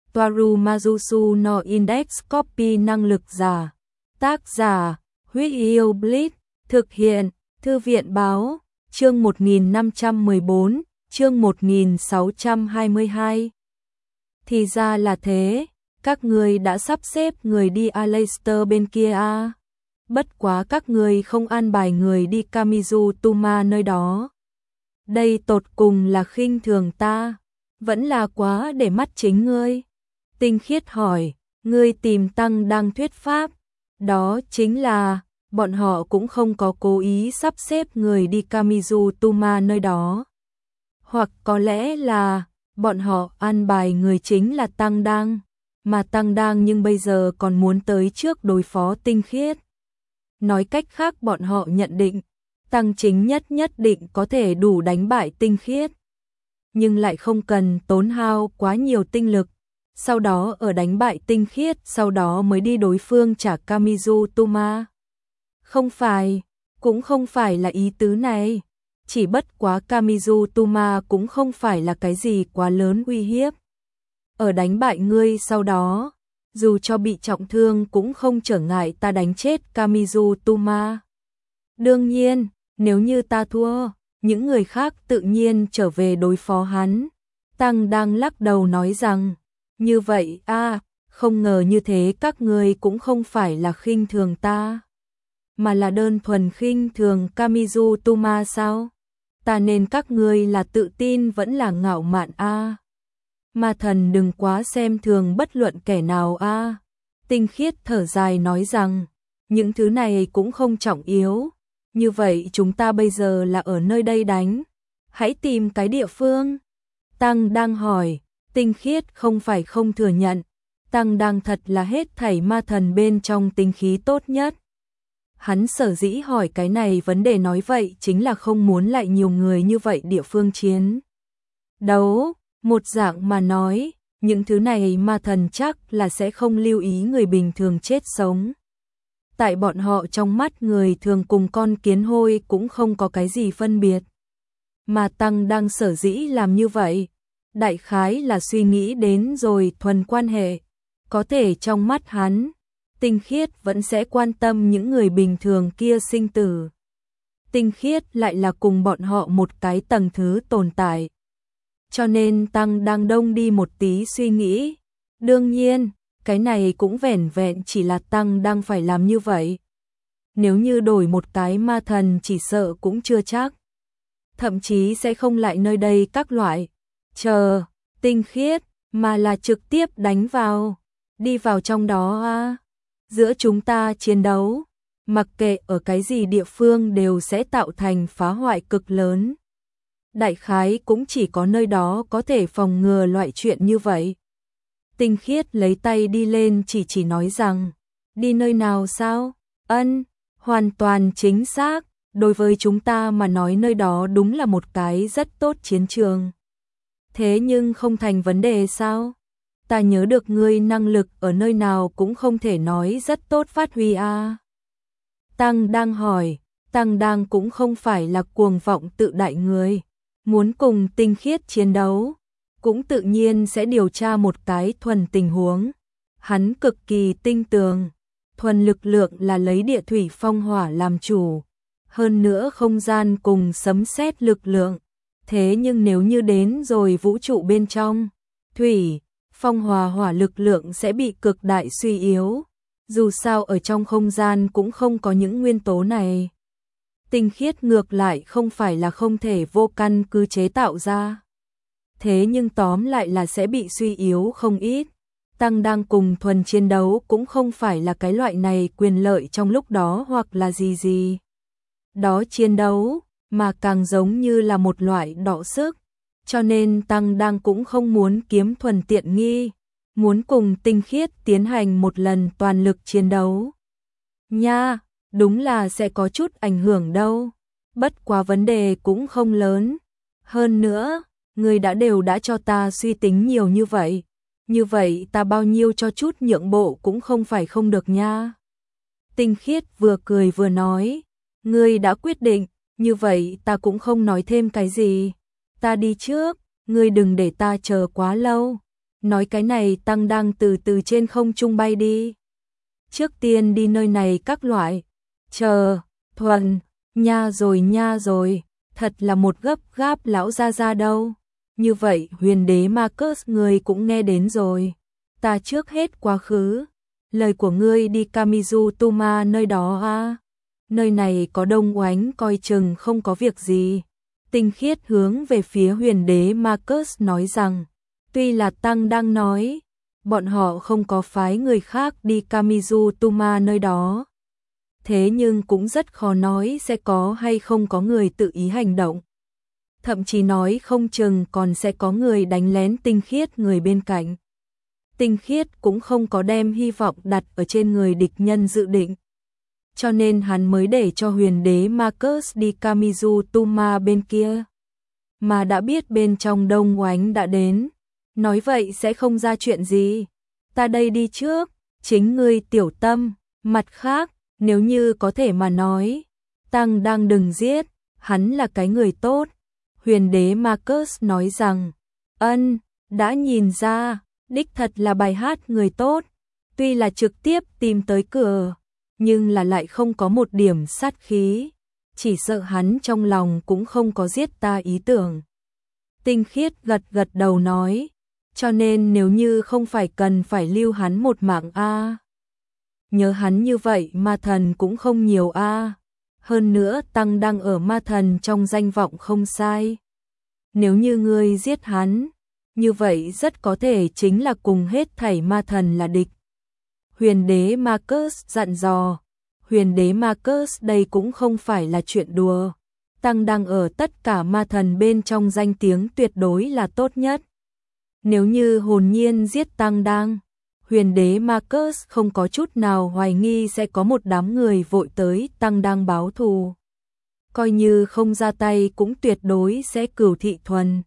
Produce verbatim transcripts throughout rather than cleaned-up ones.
Toaru Majusu no Index Copy năng lực giả. Tác giả, Huyết Yêu Blitz, thực hiện, Thư viện báo, chương một nghìn năm trăm mười bốn, chương một nghìn sáu trăm hai mươi hai. Thì ra là thế, các ngươi đã sắp xếp người đi Aleister bên kia à? Bất quá các ngươi không an bài người đi Kamizu Tuma nơi đó. Đây tột cùng là khinh thường ta, vẫn là quá để mắt chính ngươi. Tinh Khiết hỏi, ngươi tìm Tăng đang thuyết pháp, đó chính là, bọn họ cũng không có cố ý sắp xếp người đi Kamizu Tuma nơi đó. Hoặc có lẽ là, bọn họ an bài người chính là Tăng Đang, mà Tăng Đang nhưng bây giờ còn muốn tới trước đối phó Tinh Khiết. Nói cách khác bọn họ nhận định, Tăng Chính Nhất nhất định có thể đủ đánh bại Tinh Khiết, nhưng lại không cần tốn hao quá nhiều tinh lực, sau đó ở đánh bại Tinh Khiết, sau đó mới đi đối phương trả Kamizu Tuma. Không phải, cũng không phải là ý tứ này, chỉ bất quá Kamizu Tuma cũng không phải là cái gì quá lớn uy hiếp. Ở đánh bại ngươi sau đó, dù cho bị trọng thương cũng không trở ngại ta đánh chết Kamizu Tuma. Đương nhiên, nếu như ta thua, những người khác tự nhiên trở về đối phó hắn. Tăng đang lắc đầu nói rằng, như vậy a, à, không ngờ như thế các ngươi cũng không phải là khinh thường ta, mà là đơn thuần khinh thường Kamizu Tuma sao? Ta nên các ngươi là tự tin vẫn là ngạo mạn a? À? Ma thần đừng quá xem thường bất luận kẻ nào a. À? Tinh Khiết thở dài nói rằng, những thứ này cũng không trọng yếu. Như vậy chúng ta bây giờ là ở nơi đây đánh, hãy tìm cái địa phương. Tăng đang hỏi, Tinh Khiết không phải không thừa nhận, Tăng đang thật là hết thảy ma thần bên trong tinh khí tốt nhất. Hắn sở dĩ hỏi cái này vấn đề nói vậy chính là không muốn lại nhiều người như vậy địa phương chiến đấu, một dạng mà nói, những thứ này ma thần chắc là sẽ không lưu ý người bình thường chết sống. Tại bọn họ trong mắt người thường cùng con kiến hôi cũng không có cái gì phân biệt. Mà Tăng đang sở dĩ làm như vậy, đại khái là suy nghĩ đến rồi thuần quan hệ, có thể trong mắt hắn, Tinh Khiết vẫn sẽ quan tâm những người bình thường kia sinh tử. Tinh Khiết lại là cùng bọn họ một cái tầng thứ tồn tại. Cho nên Tăng đang đông đi một tí suy nghĩ. Đương nhiên, cái này cũng vẻn vẹn chỉ là Tăng đang phải làm như vậy. Nếu như đổi một cái ma thần chỉ sợ cũng chưa chắc. Thậm chí sẽ không lại nơi đây các loại chờ Tinh Khiết, mà là trực tiếp đánh vào, đi vào trong đó a. Giữa chúng ta chiến đấu, mặc kệ ở cái gì địa phương đều sẽ tạo thành phá hoại cực lớn. Đại khái cũng chỉ có nơi đó có thể phòng ngừa loại chuyện như vậy. Tinh Khiết lấy tay đi lên chỉ chỉ nói rằng, đi nơi nào sao? Ân, hoàn toàn chính xác, đối với chúng ta mà nói nơi đó đúng là một cái rất tốt chiến trường. Thế nhưng không thành vấn đề sao? Ta nhớ được ngươi năng lực ở nơi nào cũng không thể nói rất tốt phát huy a. À. Tăng đang hỏi, Tăng đang cũng không phải là cuồng vọng tự đại người, muốn cùng Tinh Khiết chiến đấu, cũng tự nhiên sẽ điều tra một cái thuần tình huống. Hắn cực kỳ tinh tường, thuần lực lượng là lấy địa thủy phong hỏa làm chủ, hơn nữa không gian cùng sấm sét lực lượng. Thế nhưng nếu như đến rồi vũ trụ bên trong, thủy, phong hòa hỏa lực lượng sẽ bị cực đại suy yếu. Dù sao ở trong không gian cũng không có những nguyên tố này. Tinh Khiết ngược lại không phải là không thể vô căn cứ chế tạo ra. Thế nhưng tóm lại là sẽ bị suy yếu không ít. Tăng đang cùng thuần chiến đấu cũng không phải là cái loại này quyền lợi trong lúc đó hoặc là gì gì. Đó chiến đấu, mà càng giống như là một loại đọ sức. Cho nên Tăng đang cũng không muốn kiếm thuần tiện nghi, muốn cùng Tinh Khiết tiến hành một lần toàn lực chiến đấu. Nha, đúng là sẽ có chút ảnh hưởng đâu, bất quá vấn đề cũng không lớn. Hơn nữa, người đã đều đã cho ta suy tính nhiều như vậy, như vậy ta bao nhiêu cho chút nhượng bộ cũng không phải không được nha. Tinh Khiết vừa cười vừa nói, ngươi đã quyết định, như vậy ta cũng không nói thêm cái gì. Ta đi trước, ngươi đừng để ta chờ quá lâu. nói cái này Tăng đang từ từ trên không trung bay đi. Trước tiên đi nơi này các loại. Chờ, Thuần, nha rồi nha rồi, thật là một gấp gáp lão gia gia đâu. Như vậy huyền đế Marcus người cũng nghe đến rồi. Ta trước hết quá khứ. Lời của ngươi đi Kamizu Tuma nơi đó à? Nơi này có đông oánh coi chừng không có việc gì. Tinh Khiết hướng về phía huyền đế Marcus nói rằng, tuy là Tăng đang nói, bọn họ không có phái người khác đi Kamizu Tuma nơi đó. Thế nhưng cũng rất khó nói sẽ có hay không có người tự ý hành động. Thậm chí nói không chừng còn sẽ có người đánh lén Tinh Khiết người bên cạnh. Tinh Khiết cũng không có đem hy vọng đặt ở trên người địch nhân dự định. Cho nên hắn mới để cho huyền đế Marcus đi Kamizu Tuma bên kia. Mà đã biết bên trong đông oánh đã đến. Nói vậy sẽ không ra chuyện gì. Ta đây đi trước, chính ngươi tiểu tâm. Mặt khác, nếu như có thể mà nói, Tăng đang đừng giết, hắn là cái người tốt. Huyền đế Marcus nói rằng, ân, đã nhìn ra, đích thật là bài hát người tốt. Tuy là trực tiếp tìm tới cửa, nhưng là lại không có một điểm sát khí. Chỉ sợ hắn trong lòng cũng không có giết ta ý tưởng. Tinh Khiết gật gật đầu nói, cho nên nếu như không phải cần phải lưu hắn một mạng a. Nhớ hắn như vậy ma thần cũng không nhiều a. Hơn nữa Tăng đang ở ma thần trong danh vọng không sai. Nếu như ngươi giết hắn, như vậy rất có thể chính là cùng hết thảy ma thần là địch. Huyền đế Marcus dặn dò, huyền đế Marcus đây cũng không phải là chuyện đùa. Tăng đang ở tất cả ma thần bên trong danh tiếng tuyệt đối là tốt nhất. Nếu như hồn nhiên giết Tăng đang, huyền đế Marcus không có chút nào hoài nghi sẽ có một đám người vội tới Tăng đang báo thù. Coi như không ra tay cũng tuyệt đối sẽ cửu thị thuần.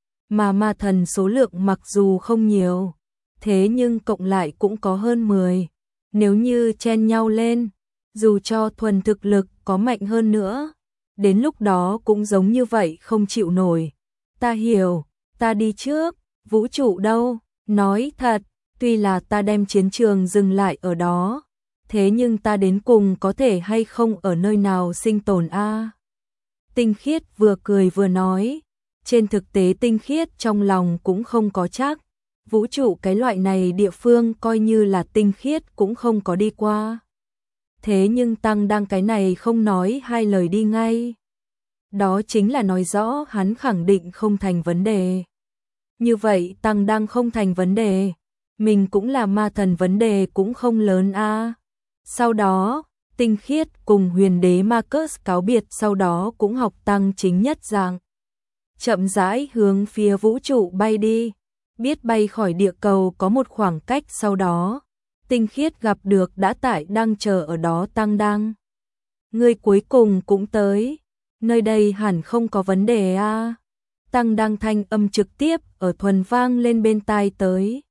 Mà ma thần số lượng mặc dù không nhiều, thế nhưng cộng lại cũng có hơn mười. Nếu như chen nhau lên, dù cho thuần thực lực có mạnh hơn nữa, đến lúc đó cũng giống như vậy không chịu nổi. Ta hiểu, ta đi trước, vũ trụ đâu, nói thật, tuy là ta đem chiến trường dừng lại ở đó, thế nhưng ta đến cùng có thể hay không ở nơi nào sinh tồn a? À? Tinh Khiết vừa cười vừa nói, trên thực tế Tinh Khiết trong lòng cũng không có chắc, vũ trụ cái loại này địa phương coi như là Tinh Khiết cũng không có đi qua. Thế nhưng Tăng đang cái này không nói hai lời đi ngay. Đó chính là nói rõ hắn khẳng định không thành vấn đề. Như vậy Tăng đang không thành vấn đề, mình cũng là ma thần vấn đề cũng không lớn a. À. Sau đó, Tinh Khiết cùng huyền đế Marcus cáo biệt, sau đó cũng học Tăng chính nhất dạng. Chậm rãi hướng phía vũ trụ bay đi, biết bay khỏi địa cầu có một khoảng cách, sau đó Tinh Khiết gặp được đã tại đang chờ ở đó Tăng đang. Người cuối cùng cũng tới, nơi đây hẳn không có vấn đề a. À. Tăng đang thanh âm trực tiếp ở thuần vang lên bên tai tới.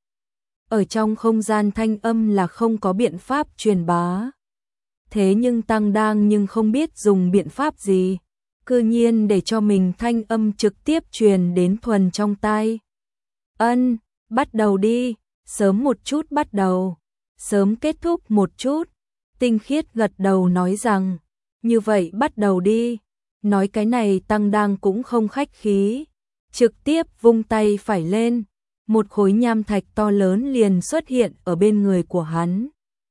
Ở trong không gian thanh âm là không có biện pháp truyền bá. Thế nhưng Tăng đang nhưng không biết dùng biện pháp gì, cư nhiên để cho mình thanh âm trực tiếp truyền đến thuần trong tai. Ân, bắt đầu đi, sớm một chút bắt đầu, sớm kết thúc một chút. Tinh Khiết gật đầu nói rằng, như vậy bắt đầu đi. Nói cái này Tăng đang cũng không khách khí, trực tiếp vung tay phải lên, một khối nham thạch to lớn liền xuất hiện ở bên người của hắn.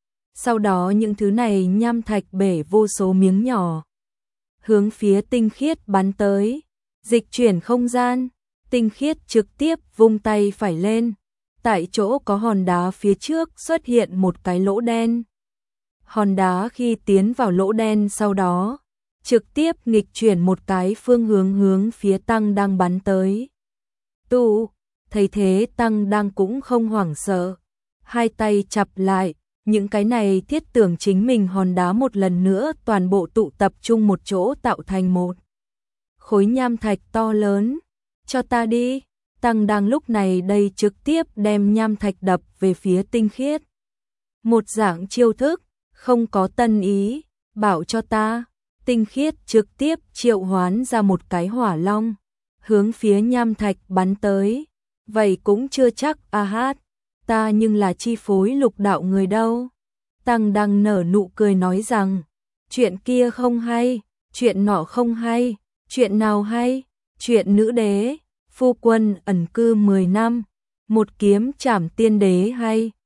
Sau đó những thứ này nham thạch bể vô số miếng nhỏ, hướng phía Tinh Khiết bắn tới. Dịch chuyển không gian, Tinh Khiết trực tiếp vung tay phải lên, tại chỗ có hòn đá phía trước xuất hiện một cái lỗ đen. Hòn đá khi tiến vào lỗ đen sau đó, trực tiếp nghịch chuyển một cái phương hướng hướng phía Tăng đang bắn tới. Tu, thấy thế Tăng đang cũng không hoảng sợ, hai tay chặp lại, những cái này thiết tưởng chính mình hòn đá một lần nữa toàn bộ tụ tập trung một chỗ tạo thành một khối nham thạch to lớn. Cho ta đi. Tăng đang lúc này đây trực tiếp đem nham thạch đập về phía Tinh Khiết. Một dạng chiêu thức, không có tân ý, bảo cho ta. Tinh Khiết trực tiếp triệu hoán ra một cái hỏa long, hướng phía nham thạch bắn tới. vậy cũng chưa chắc a hát, ta nhưng là chi phối lục đạo người đâu. Tăng Đăng nở nụ cười nói rằng, chuyện kia không hay, chuyện nọ không hay, chuyện nào hay, chuyện nữ đế, phu quân ẩn cư mười năm, một kiếm trảm tiên đế hay,